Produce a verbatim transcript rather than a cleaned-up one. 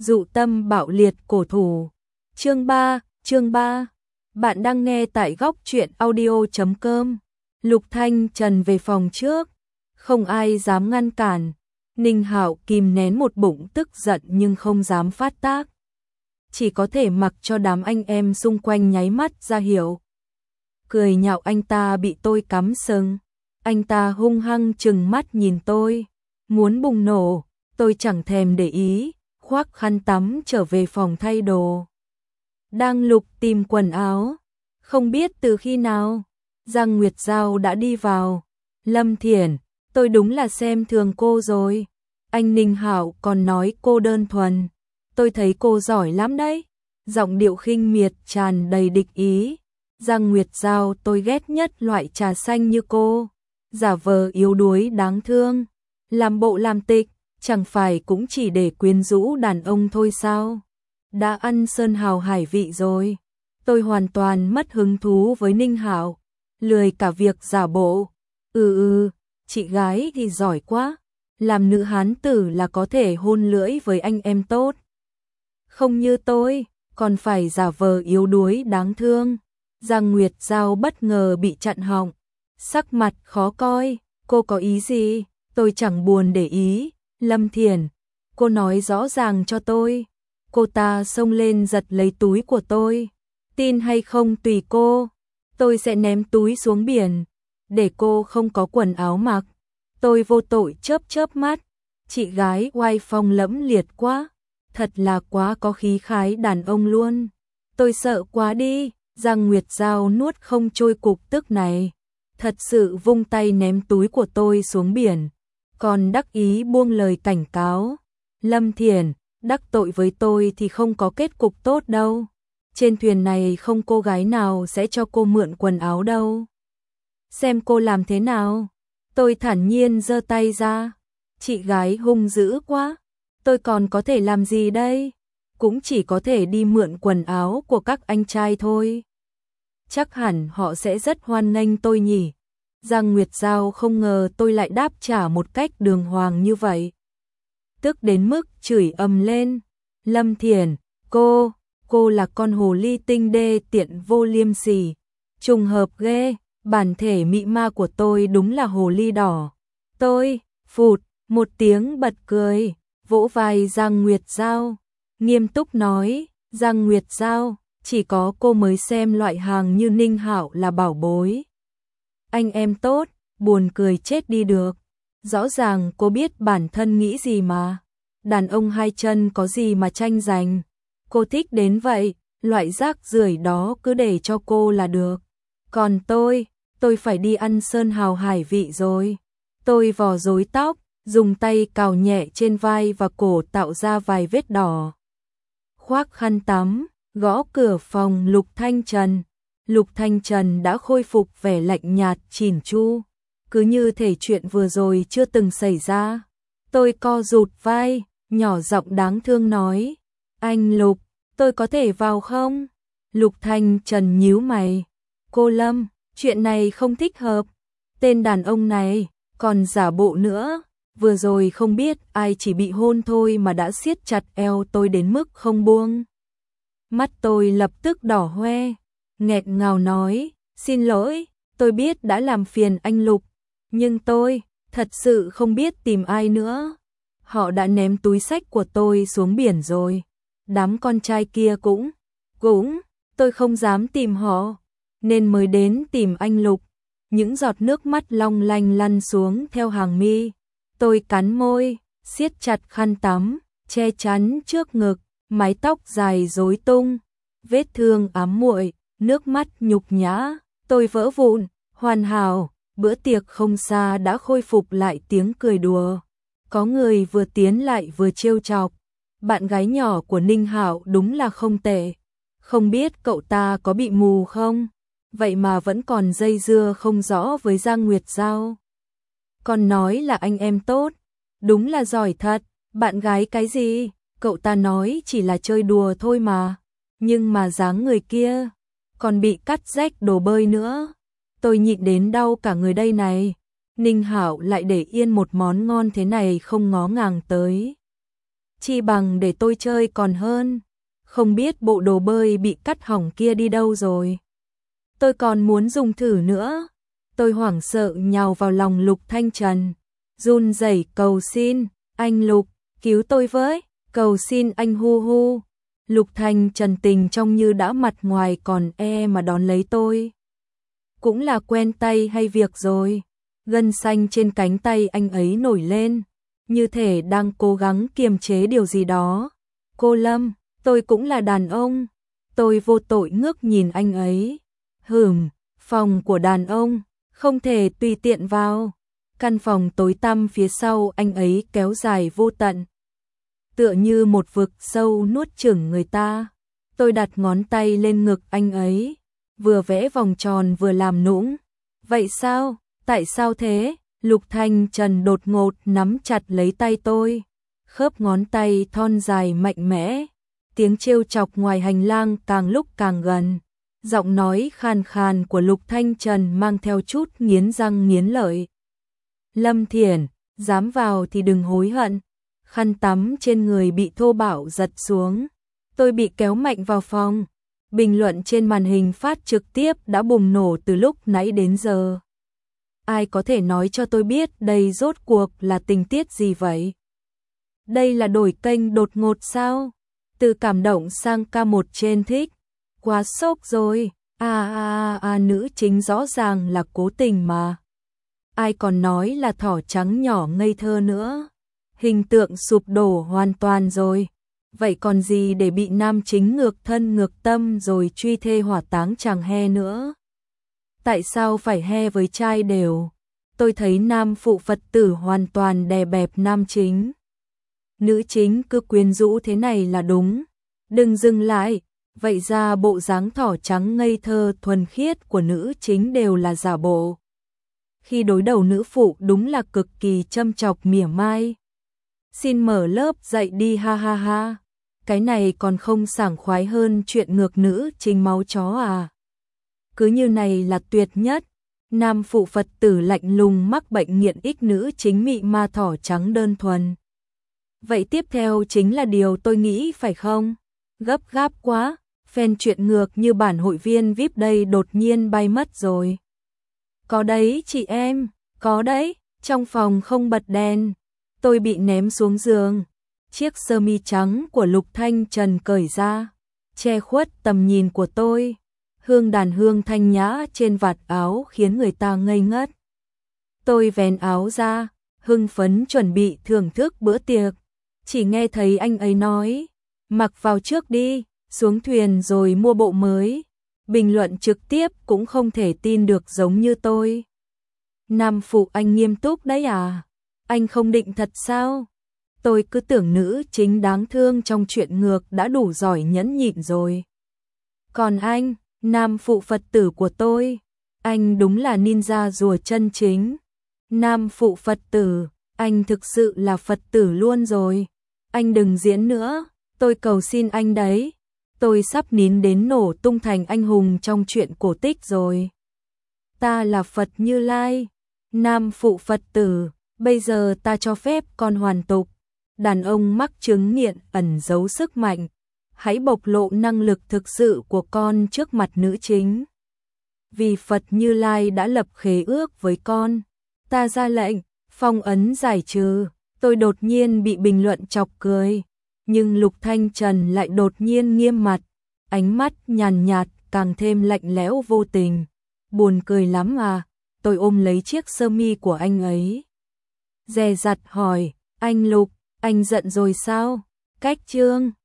Dụ tâm bạo liệt cổ thù. Chương ba, chương ba. Bạn đang nghe tại góc truyện audio chấm com. Lục Thanh Trần về phòng trước, không ai dám ngăn cản. Ninh Hạo kìm nén một bụng tức giận nhưng không dám phát tác. Chỉ có thể mặc cho đám anh em xung quanh nháy mắt ra hiểu. Cười nhạo anh ta bị tôi cắm sừng. Anh ta hung hăng trừng mắt nhìn tôi, muốn bùng nổ. Tôi chẳng thèm để ý, khoác khăn tắm trở về phòng thay đồ. Đang lục tìm quần áo, không biết từ khi nào Giang Nguyệt Giao đã đi vào. Lâm Thiển, tôi đúng là xem thường cô rồi. Anh Ninh Hạo còn nói cô đơn thuần. Tôi thấy cô giỏi lắm đấy. Giọng điệu khinh miệt tràn đầy địch ý. Giang Nguyệt Giao tôi ghét nhất loại trà xanh như cô. Giả vờ yếu đuối đáng thương, làm bộ làm tịch, chẳng phải cũng chỉ để quyến rũ đàn ông thôi sao? Đã ăn sơn hào hải vị rồi. Tôi hoàn toàn mất hứng thú với Ninh Hạo, lười cả việc giả bộ. Ừ ừ, chị gái thì giỏi quá, làm nữ hán tử là có thể hôn lưỡi với anh em tốt. Không như tôi, còn phải giả vờ yếu đuối đáng thương. Giang Nguyệt Giao bất ngờ bị chặn họng, sắc mặt khó coi. Cô có ý gì? Tôi chẳng buồn để ý. Lâm Thiển, cô nói rõ ràng cho tôi. Cô ta xông lên giật lấy túi của tôi. Tin hay không tùy cô. Tôi sẽ ném túi xuống biển, để cô không có quần áo mặc. Tôi vô tội chớp chớp mắt. Chị gái oai phong lẫm liệt quá. Thật là quá có khí khái đàn ông luôn. Tôi sợ quá đi. Giang Nguyệt Giao nuốt không trôi cục tức này. Thật sự vung tay ném túi của tôi xuống biển. Còn đắc ý buông lời cảnh cáo. Lâm Thiển, đắc tội với tôi thì không có kết cục tốt đâu. Trên thuyền này không cô gái nào sẽ cho cô mượn quần áo đâu. Xem cô làm thế nào. Tôi thản nhiên giơ tay ra. Chị gái hung dữ quá. Tôi còn có thể làm gì đây? Cũng chỉ có thể đi mượn quần áo của các anh trai thôi. Chắc hẳn họ sẽ rất hoan nghênh tôi nhỉ. Giang Nguyệt Giao không ngờ tôi lại đáp trả một cách đường hoàng như vậy. Tức đến mức chửi ầm lên. Lâm Thiển, cô, cô là con hồ ly tinh đê tiện vô liêm sỉ. Trùng hợp ghê, bản thể mị ma của tôi đúng là hồ ly đỏ. Tôi, phụt, một tiếng bật cười, vỗ vai Giang Nguyệt Giao. Nghiêm túc nói, Giang Nguyệt Giao, chỉ có cô mới xem loại hàng như Ninh Hạo là bảo bối. Anh em tốt, buồn cười chết đi được. Rõ ràng cô biết bản thân nghĩ gì mà. Đàn ông hai chân có gì mà tranh giành. Cô thích đến vậy, loại rác rưởi đó cứ để cho cô là được. Còn tôi, tôi phải đi ăn sơn hào hải vị rồi. Tôi vò rối tóc, dùng tay cào nhẹ trên vai và cổ tạo ra vài vết đỏ. Khoác khăn tắm, gõ cửa phòng Lục Thanh Trần. Lục Thanh Trần đã khôi phục vẻ lạnh nhạt chỉn chu, cứ như thể chuyện vừa rồi chưa từng xảy ra. Tôi co rụt vai, nhỏ giọng đáng thương nói, anh Lục, tôi có thể vào không? Lục Thanh Trần nhíu mày, cô Lâm, chuyện này không thích hợp. Tên đàn ông này, còn giả bộ nữa, vừa rồi không biết ai chỉ bị hôn thôi mà đã siết chặt eo tôi đến mức không buông. Mắt tôi lập tức đỏ hoe, nghẹt ngào nói, xin lỗi, tôi biết đã làm phiền anh Lục, nhưng tôi thật sự không biết tìm ai nữa. Họ đã ném túi xách của tôi xuống biển rồi. Đám con trai kia cũng, cũng, tôi không dám tìm họ, nên mới đến tìm anh Lục. Những giọt nước mắt long lanh lăn xuống theo hàng mi. Tôi cắn môi, siết chặt khăn tắm, che chắn trước ngực, mái tóc dài rối tung, vết thương ám muội, nước mắt nhục nhã, tôi vỡ vụn, hoàn hảo, bữa tiệc không xa đã khôi phục lại tiếng cười đùa. Có người vừa tiến lại vừa trêu chọc, bạn gái nhỏ của Ninh Hạo đúng là không tệ, không biết cậu ta có bị mù không, vậy mà vẫn còn dây dưa không rõ với Giang Nguyệt Giao. Còn nói là anh em tốt, đúng là giỏi thật, bạn gái cái gì, cậu ta nói chỉ là chơi đùa thôi mà, nhưng mà dáng người kia, còn bị cắt rách đồ bơi nữa. Tôi nhịn đến đau cả người đây này. Ninh Hạo lại để yên một món ngon thế này không ngó ngàng tới. chi bằng để tôi chơi còn hơn. Không biết bộ đồ bơi bị cắt hỏng kia đi đâu rồi. Tôi còn muốn dùng thử nữa. Tôi hoảng sợ nhào vào lòng Lục Thanh Trần, run rẩy cầu xin, anh Lục, cứu tôi với, cầu xin anh hu hu. Lục Thanh Trần tình trông như đã mặt ngoài còn e mà đón lấy tôi. Cũng là quen tay hay việc rồi. Gân xanh trên cánh tay anh ấy nổi lên, như thể đang cố gắng kiềm chế điều gì đó. Cô Lâm, tôi cũng là đàn ông. Tôi vô tội ngước nhìn anh ấy. Hửm, phòng của đàn ông, không thể tùy tiện vào. Căn phòng tối tăm phía sau anh ấy kéo dài vô tận, tựa như một vực sâu nuốt chửng người ta. Tôi đặt ngón tay lên ngực anh ấy, vừa vẽ vòng tròn vừa làm nũng. Vậy sao? Tại sao thế? Lục Thanh Trần đột ngột nắm chặt lấy tay tôi, khớp ngón tay thon dài mạnh mẽ. Tiếng trêu chọc ngoài hành lang càng lúc càng gần. Giọng nói khàn khàn của Lục Thanh Trần mang theo chút nghiến răng nghiến lợi. Lâm Thiển, dám vào thì đừng hối hận. Khăn tắm trên người bị thô bạo giật xuống. Tôi bị kéo mạnh vào phòng. Bình luận trên màn hình phát trực tiếp đã bùng nổ từ lúc nãy đến giờ. Ai có thể nói cho tôi biết đây rốt cuộc là tình tiết gì vậy? Đây là đổi kênh đột ngột sao? Từ cảm động sang ca một trên thích. Quá sốc rồi. À à à nữ chính rõ ràng là cố tình mà. Ai còn nói là thỏ trắng nhỏ ngây thơ nữa. Hình tượng sụp đổ hoàn toàn rồi. Vậy còn gì để bị nam chính ngược thân ngược tâm rồi truy thê hỏa táng chàng he nữa? Tại sao phải he với trai đều? Tôi thấy nam phụ Phật tử hoàn toàn đè bẹp nam chính. Nữ chính cứ quyến rũ thế này là đúng. Đừng dừng lại. Vậy ra bộ dáng thỏ trắng ngây thơ thuần khiết của nữ chính đều là giả bộ. Khi đối đầu nữ phụ đúng là cực kỳ châm chọc mỉa mai. Xin mở lớp dạy đi ha ha ha. Cái này còn không sảng khoái hơn chuyện ngược nữ chính máu chó à. Cứ như này là tuyệt nhất. Nam phụ Phật tử lạnh lùng mắc bệnh nghiện ích, nữ chính mị ma thỏ trắng đơn thuần. Vậy tiếp theo chính là điều tôi nghĩ phải không? Gấp gáp quá, fan chuyện ngược như bản hội viên vi ai pi đây đột nhiên bay mất rồi. Có đấy chị em, có đấy, trong phòng không bật đèn. Tôi bị ném xuống giường. Chiếc sơ mi trắng của Lục Thanh Trần cởi ra, che khuất tầm nhìn của tôi. Hương đàn hương thanh nhã trên vạt áo khiến người ta ngây ngất. Tôi vén áo ra, hưng phấn chuẩn bị thưởng thức bữa tiệc. Chỉ nghe thấy anh ấy nói, mặc vào trước đi, xuống thuyền rồi mua bộ mới. Bình luận trực tiếp cũng không thể tin được giống như tôi. Nam phụ anh nghiêm túc đấy à? Anh không định thật sao? Tôi cứ tưởng nữ chính đáng thương trong chuyện ngược đã đủ giỏi nhẫn nhịn rồi. Còn anh, nam phụ Phật tử của tôi, anh đúng là ninja rùa chân chính. Nam phụ Phật tử, anh thực sự là Phật tử luôn rồi. Anh đừng diễn nữa, tôi cầu xin anh đấy. Tôi sắp nín đến nổ tung thành anh hùng trong chuyện cổ tích rồi. Ta là Phật Như Lai, nam phụ Phật tử, bây giờ ta cho phép con hoàn tục. Đàn ông mắc chứng nghiện ẩn giấu sức mạnh. Hãy bộc lộ năng lực thực sự của con trước mặt nữ chính. Vì Phật Như Lai đã lập khế ước với con, ta ra lệnh, phong ấn giải trừ. Tôi đột nhiên bị bình luận chọc cười, nhưng Lục Thanh Trần lại đột nhiên nghiêm mặt, ánh mắt nhàn nhạt càng thêm lạnh lẽo vô tình. Buồn cười lắm à. Tôi ôm lấy chiếc sơ mi của anh ấy, dè dặt hỏi, anh Lục, anh giận rồi sao? Cách chương